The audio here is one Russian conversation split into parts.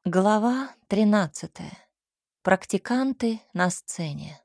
Глава 13. Практиканты на сцене.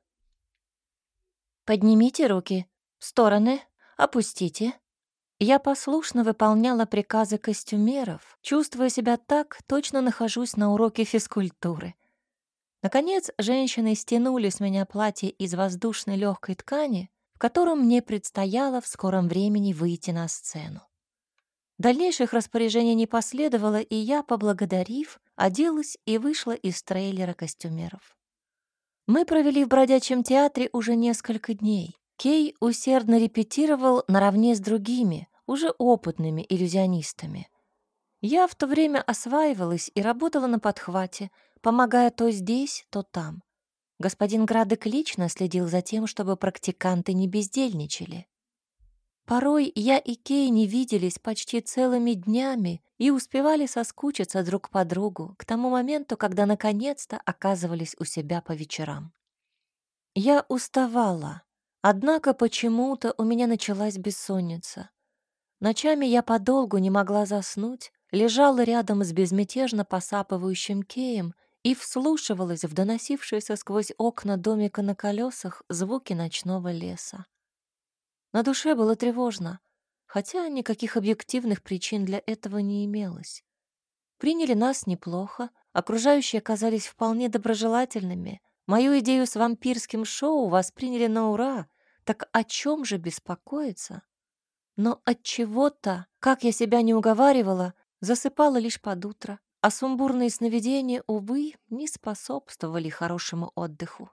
«Поднимите руки. В стороны. Опустите». Я послушно выполняла приказы костюмеров, чувствуя себя так, точно нахожусь на уроке физкультуры. Наконец, женщины стянули с меня платье из воздушной легкой ткани, в котором мне предстояло в скором времени выйти на сцену. Дальнейших распоряжений не последовало, и я, поблагодарив, оделась и вышла из трейлера костюмеров. Мы провели в бродячем театре уже несколько дней. Кей усердно репетировал наравне с другими, уже опытными иллюзионистами. Я в то время осваивалась и работала на подхвате, помогая то здесь, то там. Господин Градек лично следил за тем, чтобы практиканты не бездельничали. Порой я и Кей не виделись почти целыми днями и успевали соскучиться друг по другу к тому моменту, когда наконец-то оказывались у себя по вечерам. Я уставала, однако почему-то у меня началась бессонница. Ночами я подолгу не могла заснуть, лежала рядом с безмятежно посапывающим Кеем и вслушивалась в доносившиеся сквозь окна домика на колесах звуки ночного леса. На душе было тревожно, хотя никаких объективных причин для этого не имелось. Приняли нас неплохо, окружающие оказались вполне доброжелательными. Мою идею с вампирским шоу восприняли на ура, так о чем же беспокоиться? Но от чего-то, как я себя не уговаривала, засыпала лишь под утро, а сумбурные сновидения, увы, не способствовали хорошему отдыху.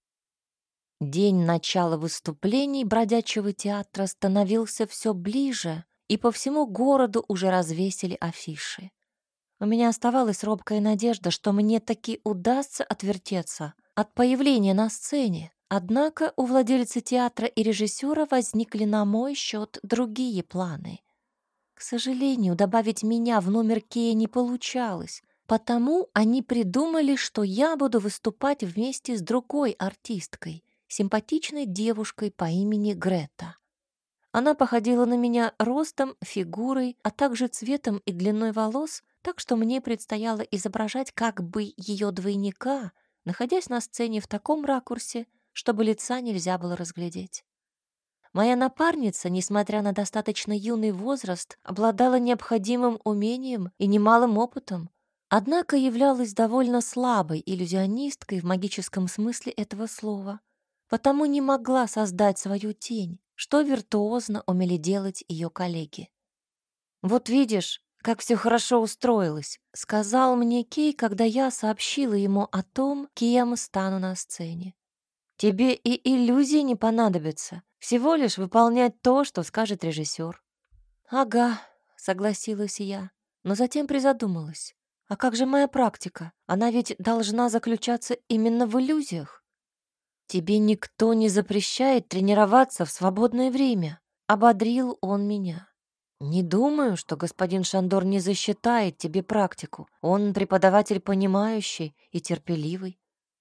День начала выступлений бродячего театра становился все ближе, и по всему городу уже развесили афиши. У меня оставалась робкая надежда, что мне таки удастся отвертеться от появления на сцене. Однако у владельца театра и режиссера возникли на мой счет другие планы. К сожалению, добавить меня в номер Кея не получалось, потому они придумали, что я буду выступать вместе с другой артисткой, симпатичной девушкой по имени Грета. Она походила на меня ростом, фигурой, а также цветом и длиной волос, так что мне предстояло изображать как бы ее двойника, находясь на сцене в таком ракурсе, чтобы лица нельзя было разглядеть. Моя напарница, несмотря на достаточно юный возраст, обладала необходимым умением и немалым опытом, однако являлась довольно слабой иллюзионисткой в магическом смысле этого слова, потому не могла создать свою тень, что виртуозно умели делать ее коллеги. «Вот видишь, как все хорошо устроилось», — сказал мне Кей, когда я сообщила ему о том, кем стану на сцене. «Тебе и иллюзии не понадобятся, всего лишь выполнять то, что скажет режиссер». «Ага», — согласилась я, но затем призадумалась. «А как же моя практика? Она ведь должна заключаться именно в иллюзиях». «Тебе никто не запрещает тренироваться в свободное время», — ободрил он меня. «Не думаю, что господин Шандор не засчитает тебе практику. Он преподаватель понимающий и терпеливый».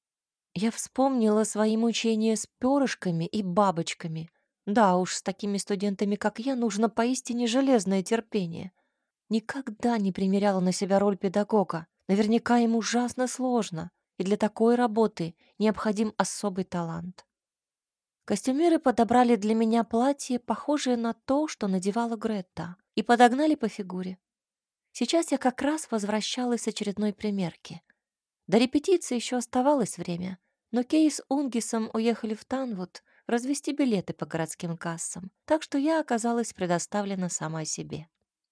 Я вспомнила свои мучения с перышками и бабочками. Да уж, с такими студентами, как я, нужно поистине железное терпение. Никогда не примеряла на себя роль педагога. Наверняка им ужасно сложно, и для такой работы необходим особый талант. Костюмеры подобрали для меня платье, похожее на то, что надевала Гретта, и подогнали по фигуре. Сейчас я как раз возвращалась с очередной примерки. До репетиции еще оставалось время, но Кей с Унгисом уехали в Танвуд развезти билеты по городским кассам, так что я оказалась предоставлена сама себе.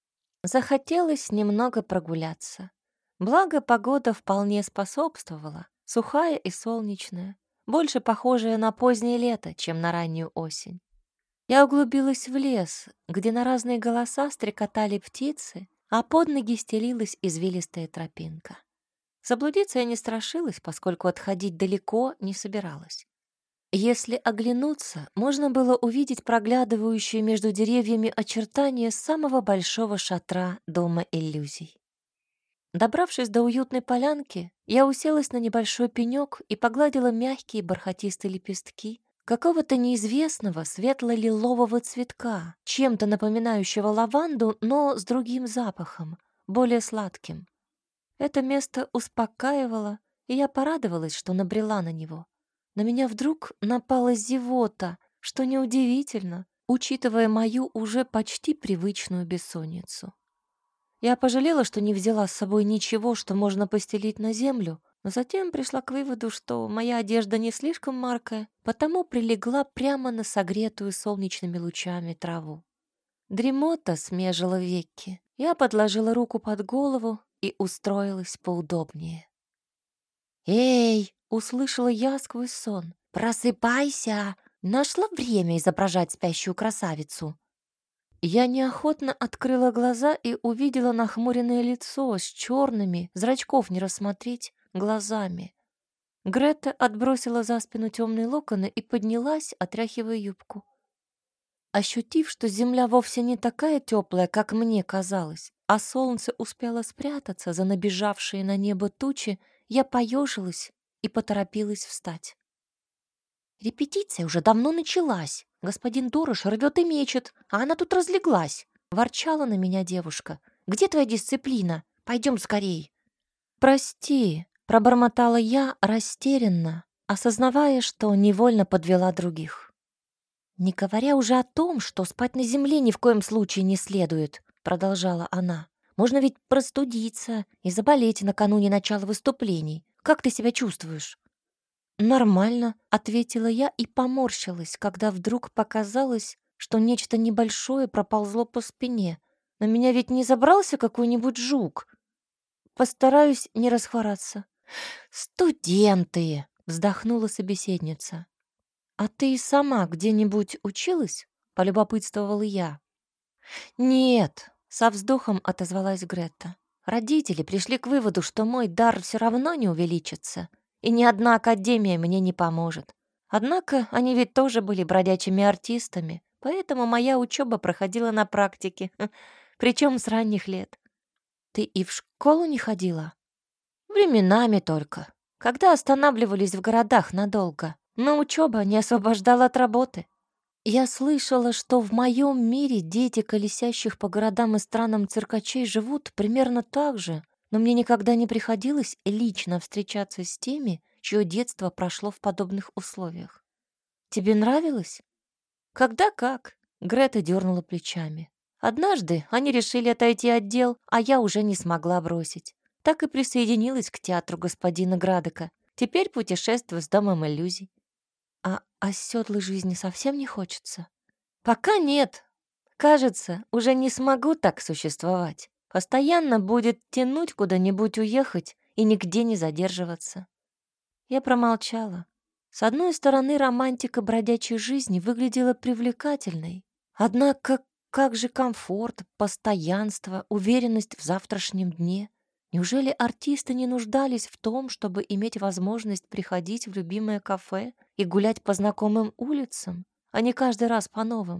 Захотелось немного прогуляться. Благо, погода вполне способствовала, сухая и солнечная, больше похожая на позднее лето, чем на раннюю осень. Я углубилась в лес, где на разные голоса стрекотали птицы, а под ноги стелилась извилистая тропинка. Заблудиться я не страшилась, поскольку отходить далеко не собиралась. Если оглянуться, можно было увидеть проглядывающие между деревьями очертания самого большого шатра Дома иллюзий. Добравшись до уютной полянки, я уселась на небольшой пенек и погладила мягкие бархатистые лепестки какого-то неизвестного светло-лилового цветка, чем-то напоминающего лаванду, но с другим запахом, более сладким. Это место успокаивало, и я порадовалась, что набрела на него. На меня вдруг напала зевота, что неудивительно, учитывая мою уже почти привычную бессонницу. Я пожалела, что не взяла с собой ничего, что можно постелить на землю, но затем пришла к выводу, что моя одежда не слишком маркая, потому прилегла прямо на согретую солнечными лучами траву. Дремота смежила веки. Я подложила руку под голову и устроилась поудобнее. «Эй!» — услышала я сквозь сон. «Просыпайся! Нашла время изображать спящую красавицу!» Я неохотно открыла глаза и увидела нахмуренное лицо с черными, зрачков не рассмотреть, глазами. Грета отбросила за спину темные локоны и поднялась, отряхивая юбку. Ощутив, что земля вовсе не такая теплая, как мне казалось, а солнце успело спрятаться за набежавшие на небо тучи, я поежилась и поторопилась встать. «Репетиция уже давно началась. Господин Дорош рвет и мечет, а она тут разлеглась», — ворчала на меня девушка. «Где твоя дисциплина? Пойдем скорей». «Прости», — пробормотала я растерянно, осознавая, что невольно подвела других. «Не говоря уже о том, что спать на земле ни в коем случае не следует», — продолжала она. «Можно ведь простудиться и заболеть накануне начала выступлений. Как ты себя чувствуешь?» «Нормально», — ответила я и поморщилась, когда вдруг показалось, что нечто небольшое проползло по спине. На меня ведь не забрался какой-нибудь жук. Постараюсь не расхвораться. «Студенты!» — вздохнула собеседница. «А ты и сама где-нибудь училась?» — полюбопытствовала я. «Нет», — со вздохом отозвалась Грета. «Родители пришли к выводу, что мой дар все равно не увеличится, и ни одна академия мне не поможет. Однако они ведь тоже были бродячими артистами, поэтому моя учеба проходила на практике, причем с ранних лет. Ты и в школу не ходила? Временами только, когда останавливались в городах надолго, но учеба не освобождала от работы. Я слышала, что в моем мире дети колесящих по городам и странам циркачей живут примерно так же, но мне никогда не приходилось лично встречаться с теми, чье детство прошло в подобных условиях. Тебе нравилось? Когда как? Грета дернула плечами. Однажды они решили отойти от дел, а я уже не смогла бросить. Так и присоединилась к театру господина Градека. Теперь путешествую с Домом иллюзий. А оседлой жизни совсем не хочется? Пока нет. Кажется, уже не смогу так существовать. Постоянно будет тянуть куда-нибудь уехать и нигде не задерживаться. Я промолчала. С одной стороны, романтика бродячей жизни выглядела привлекательной. Однако, как же комфорт, постоянство, уверенность в завтрашнем дне? Неужели артисты не нуждались в том, чтобы иметь возможность приходить в любимое кафе и гулять по знакомым улицам, а не каждый раз по новым?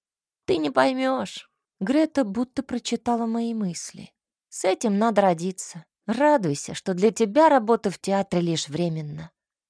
Ты не поймешь. Грета будто прочитала мои мысли. С этим надо родиться. Радуйся, что для тебя работа в театре лишь временно.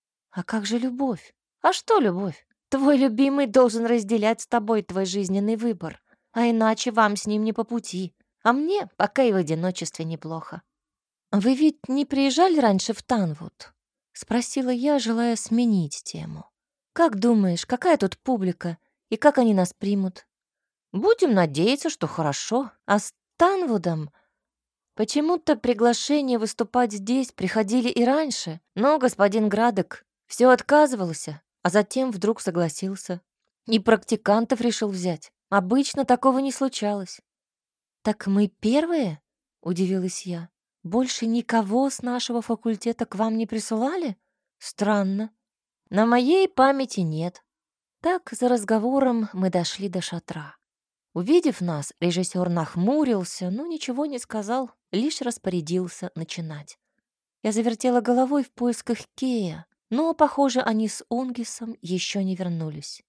А как же любовь? А что любовь? Твой любимый должен разделять с тобой твой жизненный выбор, а иначе вам с ним не по пути. А мне пока и в одиночестве неплохо. «Вы ведь не приезжали раньше в Танвуд?» — спросила я, желая сменить тему. «Как думаешь, какая тут публика и как они нас примут?» «Будем надеяться, что хорошо. А с Танвудом почему-то приглашения выступать здесь приходили и раньше, но господин Градек все отказывался, а затем вдруг согласился. И практикантов решил взять. Обычно такого не случалось». «Так мы первые?» — удивилась я. «Больше никого с нашего факультета к вам не присылали? Странно. На моей памяти нет». Так, за разговором мы дошли до шатра. Увидев нас, режиссер нахмурился, но ничего не сказал, лишь распорядился начинать. Я завертела головой в поисках Кея, но, похоже, они с Унгисом еще не вернулись.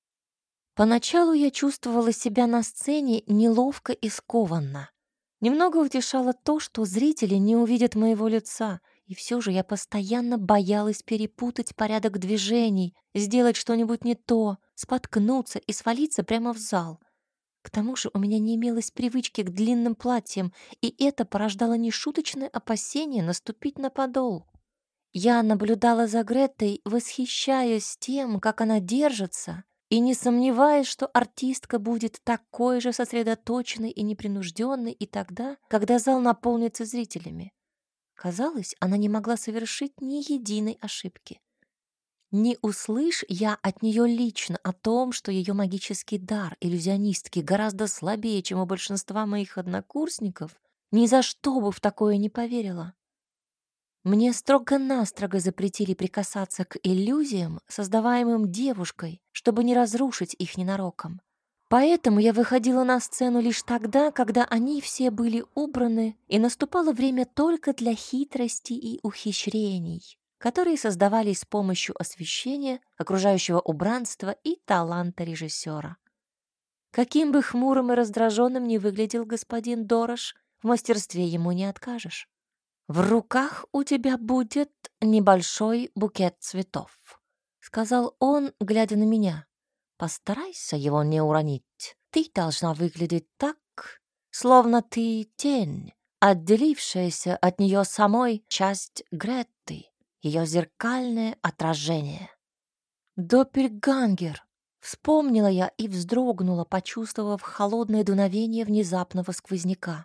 Поначалу я чувствовала себя на сцене неловко и скованно. Немного утешало то, что зрители не увидят моего лица, и все же я постоянно боялась перепутать порядок движений, сделать что-нибудь не то, споткнуться и свалиться прямо в зал. К тому же у меня не имелось привычки к длинным платьям, и это порождало нешуточное опасение наступить на подол. Я наблюдала за Гретой, восхищаясь тем, как она держится, и не сомневаясь, что артистка будет такой же сосредоточенной и непринужденной и тогда, когда зал наполнится зрителями. Казалось, она не могла совершить ни единой ошибки. Не услышь я от нее лично о том, что ее магический дар иллюзионистки гораздо слабее, чем у большинства моих однокурсников, ни за что бы в такое не поверила. Мне строго-настрого запретили прикасаться к иллюзиям, создаваемым девушкой, чтобы не разрушить их ненароком. Поэтому я выходила на сцену лишь тогда, когда они все были убраны, и наступало время только для хитрости и ухищрений, которые создавались с помощью освещения, окружающего убранства и таланта режиссера. Каким бы хмурым и раздраженным ни выглядел господин Дорош, в мастерстве ему не откажешь. «В руках у тебя будет небольшой букет цветов», — сказал он, глядя на меня. «Постарайся его не уронить. Ты должна выглядеть так, словно ты тень, отделившаяся от нее самой часть Гретты, ее зеркальное отражение». «Доппельгангер», — вспомнила я и вздрогнула, почувствовав холодное дуновение внезапного сквозняка.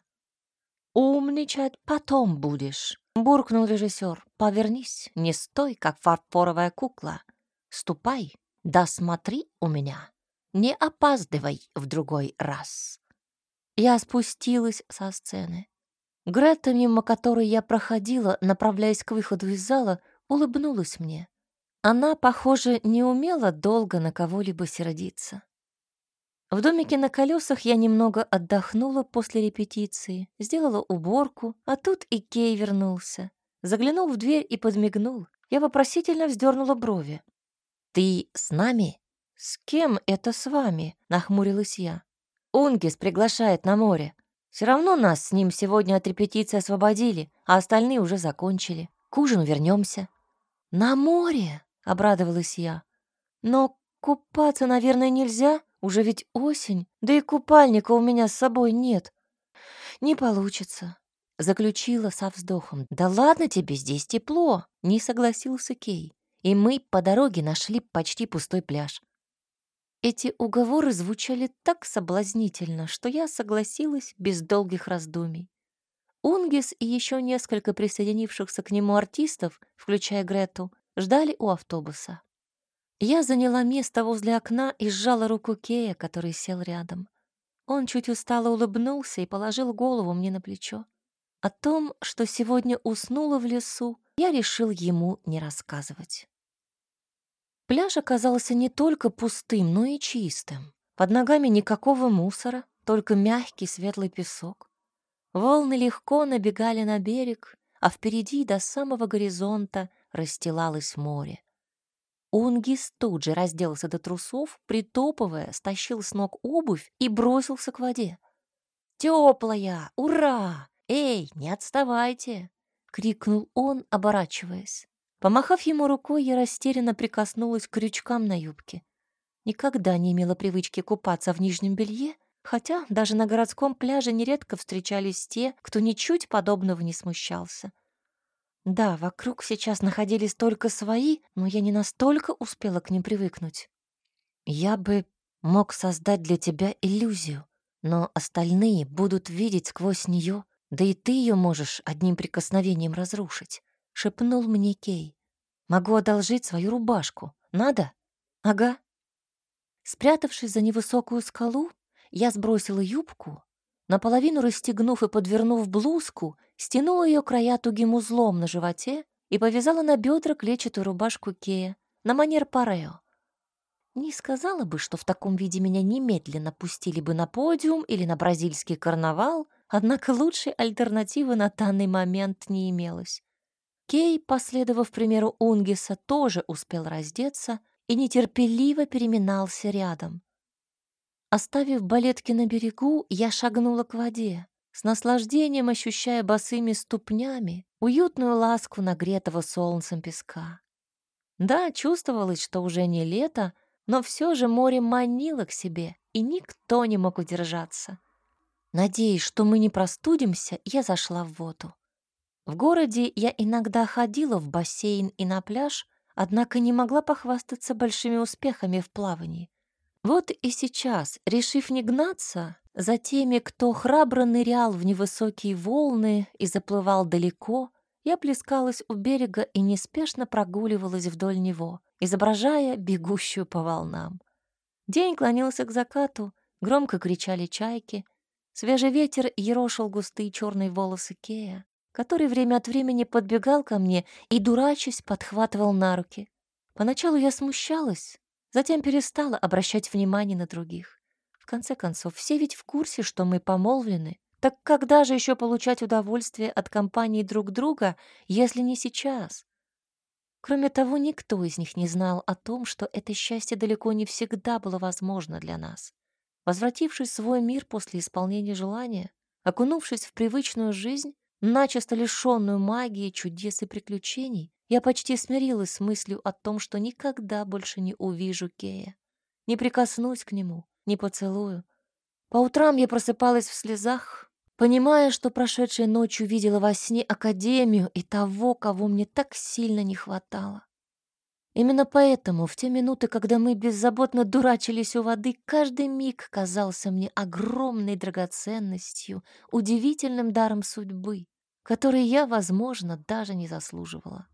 «Умничать потом будешь», — буркнул режиссер. «Повернись, не стой, как фарфоровая кукла. Ступай, да смотри у меня. Не опаздывай в другой раз». Я спустилась со сцены. Грета, мимо которой я проходила, направляясь к выходу из зала, улыбнулась мне. Она, похоже, не умела долго на кого-либо сердиться. В домике на колесах я немного отдохнула после репетиции, сделала уборку, а тут и Кей вернулся. Заглянул в дверь и подмигнул. Я вопросительно вздернула брови. «Ты с нами?» «С кем это с вами?» — нахмурилась я. «Унгис приглашает на море. Все равно нас с ним сегодня от репетиции освободили, а остальные уже закончили. К ужину вернемся». «На море?» — обрадовалась я. «Но купаться, наверное, нельзя? Уже ведь осень, да и купальника у меня с собой нет». «Не получится», — заключила со вздохом. «Да ладно тебе, здесь тепло», — не согласился Кей. И мы по дороге нашли почти пустой пляж. Эти уговоры звучали так соблазнительно, что я согласилась без долгих раздумий. Унгис и еще несколько присоединившихся к нему артистов, включая Грету, ждали у автобуса. Я заняла место возле окна и сжала руку Кея, который сел рядом. Он чуть устало улыбнулся и положил голову мне на плечо. О том, что сегодня уснула в лесу, я решил ему не рассказывать. Пляж оказался не только пустым, но и чистым. Под ногами никакого мусора, только мягкий светлый песок. Волны легко набегали на берег, а впереди до самого горизонта расстилалось море. Унгис тут же разделся до трусов, притопывая, стащил с ног обувь и бросился к воде. «Теплая! Ура! Эй, не отставайте!» — крикнул он, оборачиваясь. Помахав ему рукой, я растерянно прикоснулась к крючкам на юбке. Никогда не имела привычки купаться в нижнем белье, хотя даже на городском пляже нередко встречались те, кто ничуть подобного не смущался. Да, вокруг сейчас находились только свои, но я не настолько успела к ним привыкнуть. Я бы мог создать для тебя иллюзию, но остальные будут видеть сквозь нее, да и ты ее можешь одним прикосновением разрушить, — шепнул мне Кей. Могу одолжить свою рубашку. Надо? Ага. Спрятавшись за невысокую скалу, я сбросила юбку, наполовину расстегнув и подвернув блузку, стянула ее края тугим узлом на животе и повязала на бедра клетчатую рубашку Кея на манер парео. Не сказала бы, что в таком виде меня немедленно пустили бы на подиум или на бразильский карнавал, однако лучшей альтернативы на данный момент не имелось. Кей, последовав примеру Унгиса, тоже успел раздеться и нетерпеливо переминался рядом. Оставив балетки на берегу, я шагнула к воде, с наслаждением ощущая босыми ступнями уютную ласку нагретого солнцем песка. Да, чувствовалось, что уже не лето, но все же море манило к себе, и никто не мог удержаться. Надеясь, что мы не простудимся, я зашла в воду. В городе я иногда ходила в бассейн и на пляж, однако не могла похвастаться большими успехами в плавании. Вот и сейчас, решив не гнаться за теми, кто храбро нырял в невысокие волны и заплывал далеко, я плескалась у берега и неспешно прогуливалась вдоль него, изображая бегущую по волнам. День клонился к закату, громко кричали чайки, свежий ветер ерошил густые черные волосы Кея, который время от времени подбегал ко мне и, дурачась, подхватывал на руки. Поначалу я смущалась, затем перестала обращать внимание на других. В конце концов, все ведь в курсе, что мы помолвлены. Так когда же еще получать удовольствие от компании друг друга, если не сейчас? Кроме того, никто из них не знал о том, что это счастье далеко не всегда было возможно для нас. Возвратившись в свой мир после исполнения желания, окунувшись в привычную жизнь, начисто лишенную магии, чудес и приключений, я почти смирилась с мыслью о том, что никогда больше не увижу Кея, не прикоснусь к нему, не поцелую. По утрам я просыпалась в слезах, понимая, что прошедшей ночью видела во сне Академию и того, кого мне так сильно не хватало. Именно поэтому в те минуты, когда мы беззаботно дурачились у воды, каждый миг казался мне огромной драгоценностью, удивительным даром судьбы, который я, возможно, даже не заслуживала.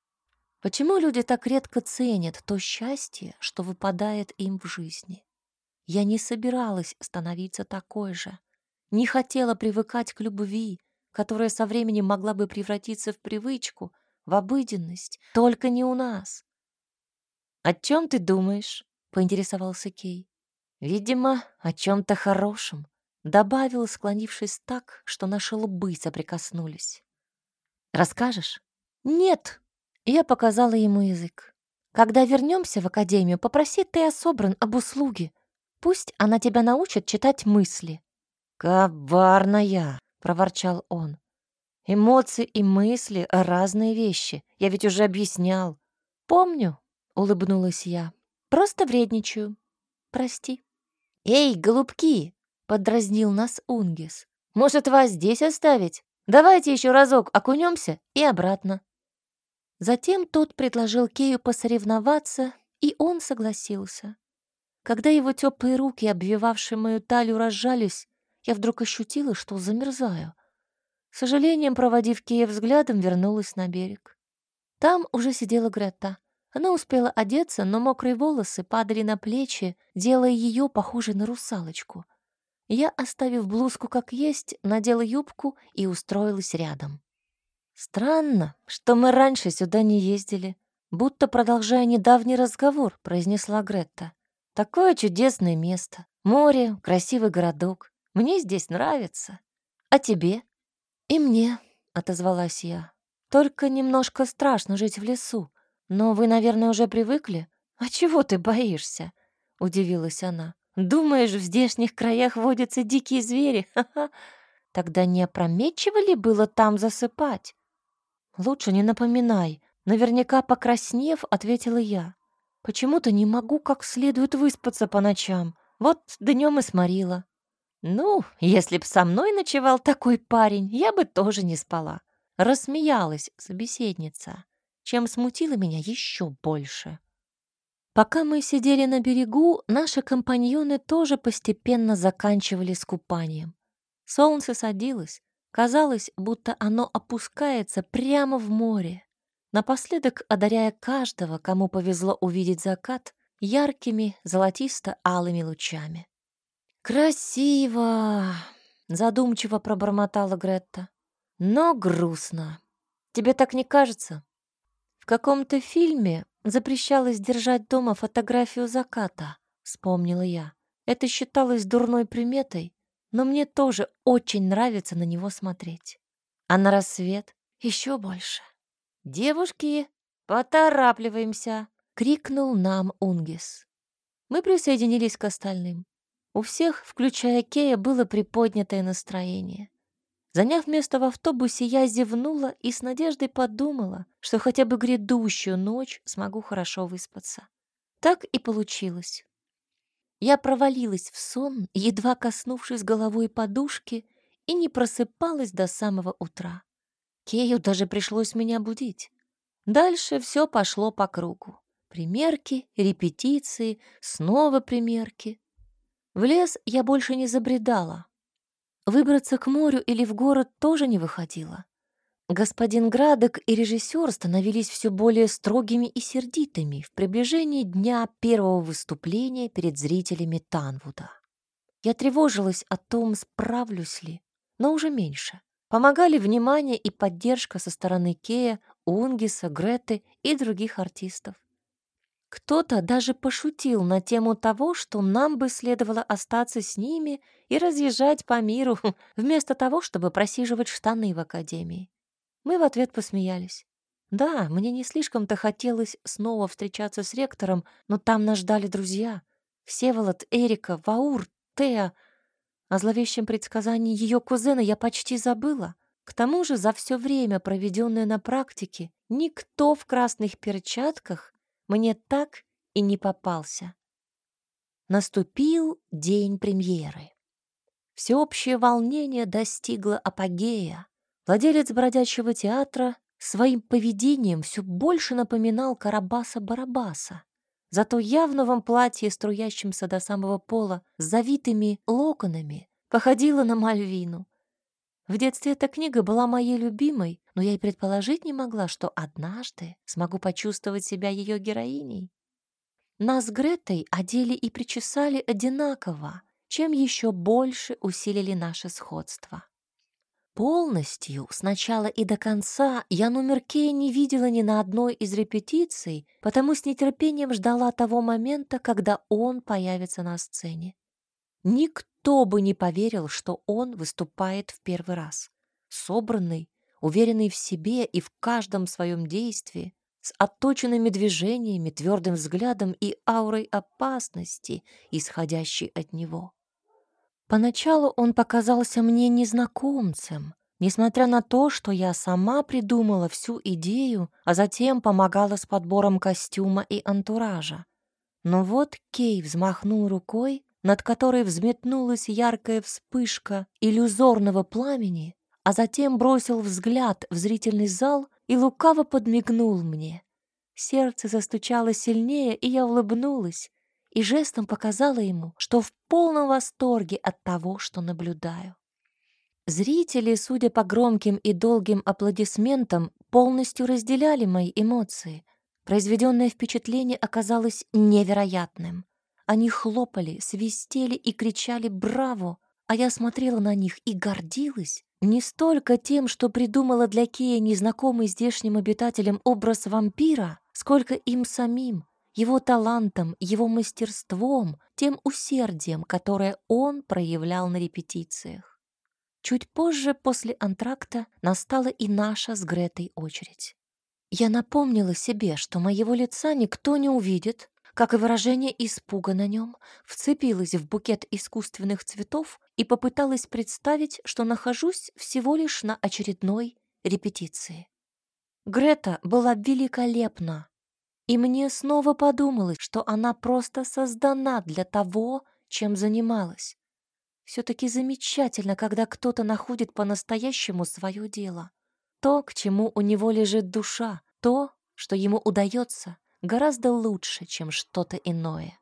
Почему люди так редко ценят то счастье, что выпадает им в жизни? Я не собиралась становиться такой же, не хотела привыкать к любви, которая со временем могла бы превратиться в привычку, в обыденность, только не у нас. «О чем ты думаешь?» — поинтересовался Кей. «Видимо, о чем-то хорошем», — добавил, склонившись так, что наши лбы соприкоснулись. «Расскажешь?» «Нет», — я показала ему язык. «Когда вернемся в академию, попроси Тея Собран об услуге. Пусть она тебя научит читать мысли». «Коварная!» — проворчал он. «Эмоции и мысли — разные вещи. Я ведь уже объяснял». «Помню», — улыбнулась я. «Просто вредничаю. Прости». «Эй, голубки!» — подразнил нас Унгис. «Может, вас здесь оставить? Давайте еще разок окунемся и обратно». Затем тот предложил Кею посоревноваться, и он согласился. Когда его теплые руки, обвивавшие мою талию, разжались, я вдруг ощутила, что замерзаю. С сожалением, проводив Кея взглядом, вернулась на берег. Там уже сидела Гретта. Она успела одеться, но мокрые волосы падали на плечи, делая ее похожей на русалочку. Я, оставив блузку как есть, надела юбку и устроилась рядом. «Странно, что мы раньше сюда не ездили», будто продолжая недавний разговор, произнесла Гретта. «Такое чудесное место. Море, красивый городок. Мне здесь нравится. А тебе?» «И мне», — отозвалась я. «Только немножко страшно жить в лесу. Но вы, наверное, уже привыкли?» «А чего ты боишься?» — удивилась она. «Думаешь, в здешних краях водятся дикие звери? Ха-ха! Тогда не опрометчиво ли было там засыпать?» «Лучше не напоминай», — наверняка покраснев, ответила я. «Почему-то не могу как следует выспаться по ночам. Вот днем и сморила». «Ну, если б со мной ночевал такой парень, я бы тоже не спала», — рассмеялась собеседница, чем смутила меня еще больше. Пока мы сидели на берегу, наши компаньоны тоже постепенно заканчивали с купанием. Солнце садилось, казалось, будто оно опускается прямо в море, напоследок одаряя каждого, кому повезло увидеть закат, яркими золотисто-алыми лучами. «Красиво!» — задумчиво пробормотала Гретта. «Но грустно. Тебе так не кажется?» В каком-то фильме запрещалось держать дома фотографию заката, вспомнила я. Это считалось дурной приметой, но мне тоже очень нравится на него смотреть. А на рассвет еще больше. «Девушки, поторапливаемся!» — крикнул нам Унгис. Мы присоединились к остальным. У всех, включая Кея, было приподнятое настроение. Заняв место в автобусе, я зевнула и с надеждой подумала, что хотя бы грядущую ночь смогу хорошо выспаться. Так и получилось. Я провалилась в сон, едва коснувшись головой подушки, и не просыпалась до самого утра. Кею даже пришлось меня будить. Дальше все пошло по кругу. Примерки, репетиции, снова примерки. В лес я больше не забредала. Выбраться к морю или в город тоже не выходило. Господин Градок и режиссер становились все более строгими и сердитыми в приближении дня первого выступления перед зрителями Танвуда. Я тревожилась о том, справлюсь ли, но уже меньше. Помогали внимание и поддержка со стороны Кея, Унгиса, Греты и других артистов. Кто-то даже пошутил на тему того, что нам бы следовало остаться с ними и разъезжать по миру, вместо того, чтобы просиживать штаны в академии. Мы в ответ посмеялись. Да, мне не слишком-то хотелось снова встречаться с ректором, но там нас ждали друзья. Всеволод, Эрика, Ваур, Теа. О зловещем предсказании ее кузена я почти забыла. К тому же за все время, проведенное на практике, никто в красных перчатках мне так и не попался. Наступил день премьеры. Всеобщее волнение достигло апогея. Владелец бродячего театра своим поведением все больше напоминал Карабаса-Барабаса. Зато я в новом платье, струящемся до самого пола, с завитыми локонами, походила на Мальвину. В детстве эта книга была моей любимой, но я и предположить не могла, что однажды смогу почувствовать себя ее героиней. Нас с Гретой одели и причесали одинаково, чем еще больше усилили наше сходство. Полностью, с начала и до конца, я номер Кея не видела ни на одной из репетиций, потому с нетерпением ждала того момента, когда он появится на сцене. Никто бы не поверил, что он выступает в первый раз. Собранный, уверенный в себе и в каждом своем действии, с отточенными движениями, твердым взглядом и аурой опасности, исходящей от него. Поначалу он показался мне незнакомцем, несмотря на то, что я сама придумала всю идею, а затем помогала с подбором костюма и антуража. Но вот Кей взмахнул рукой, над которой взметнулась яркая вспышка иллюзорного пламени, а затем бросил взгляд в зрительный зал и лукаво подмигнул мне. Сердце застучало сильнее, и я улыбнулась, и жестом показала ему, что в полном восторге от того, что наблюдаю. Зрители, судя по громким и долгим аплодисментам, полностью разделяли мои эмоции. Произведенное впечатление оказалось невероятным. Они хлопали, свистели и кричали «Браво!», а я смотрела на них и гордилась не столько тем, что придумала для Кея незнакомый здешним обитателям образ вампира, сколько им самим, его талантом, его мастерством, тем усердием, которое он проявлял на репетициях. Чуть позже, после антракта, настала и наша с Гретой очередь. Я напомнила себе, что моего лица никто не увидит, как и выражение испуга на нем, вцепилась в букет искусственных цветов и попыталась представить, что нахожусь всего лишь на очередной репетиции. Грета была великолепна, и мне снова подумалось, что она просто создана для того, чем занималась. Все-таки замечательно, когда кто-то находит по-настоящему свое дело. То, к чему у него лежит душа, то, что ему удается, гораздо лучше, чем что-то иное.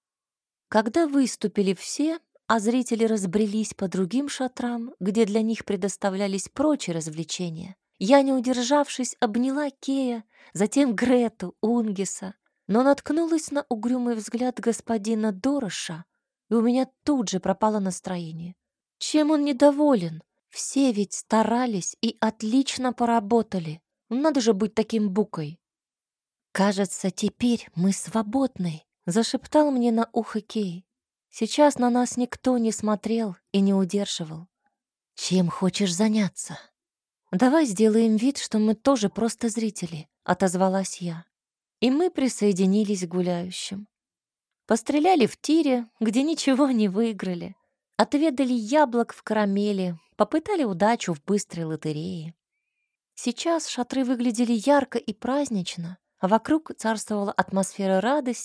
Когда выступили все, а зрители разбрелись по другим шатрам, где для них предоставлялись прочие развлечения, я, не удержавшись, обняла Кея, затем Грету, Унгиса, но наткнулась на угрюмый взгляд господина Дороша, и у меня тут же пропало настроение. Чем он недоволен? Все ведь старались и отлично поработали. Надо же быть таким букой. «Кажется, теперь мы свободны», — зашептал мне на ухо Кей. Сейчас на нас никто не смотрел и не удерживал. «Чем хочешь заняться?» «Давай сделаем вид, что мы тоже просто зрители», — отозвалась я. И мы присоединились к гуляющим. Постреляли в тире, где ничего не выиграли. Отведали яблок в карамели, попытали удачу в быстрой лотерее. Сейчас шатры выглядели ярко и празднично, а вокруг царствовала атмосфера радости,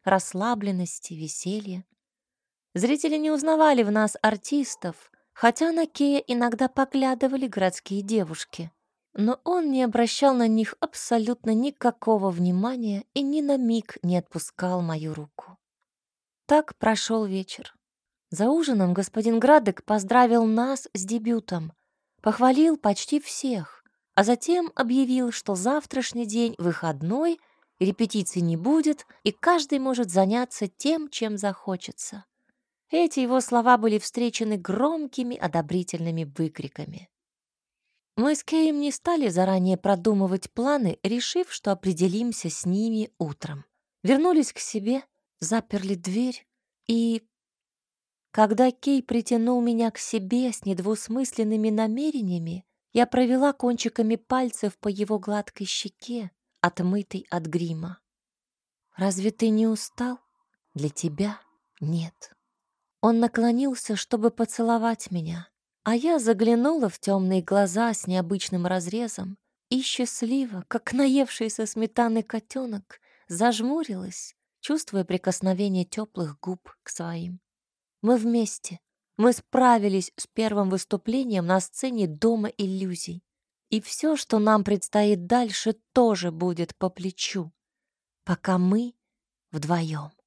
расслабленности, веселья. Зрители не узнавали в нас артистов, хотя на Кея иногда поглядывали городские девушки. Но он не обращал на них абсолютно никакого внимания и ни на миг не отпускал мою руку. Так прошел вечер. За ужином господин Градек поздравил нас с дебютом, похвалил почти всех, а затем объявил, что завтрашний день выходной, репетиций не будет, и каждый может заняться тем, чем захочется. Эти его слова были встречены громкими одобрительными выкриками. Мы с Кеем не стали заранее продумывать планы, решив, что определимся с ними утром. Вернулись к себе, заперли дверь и... Когда Кей притянул меня к себе с недвусмысленными намерениями, я провела кончиками пальцев по его гладкой щеке, отмытой от грима. «Разве ты не устал? Для тебя нет». Он наклонился, чтобы поцеловать меня, а я заглянула в темные глаза с необычным разрезом и счастливо, как наевшийся сметаны котенок, зажмурилась, чувствуя прикосновение теплых губ к своим. Мы вместе. Мы справились с первым выступлением на сцене Дома иллюзий. И все, что нам предстоит дальше, тоже будет по плечу, пока мы вдвоем.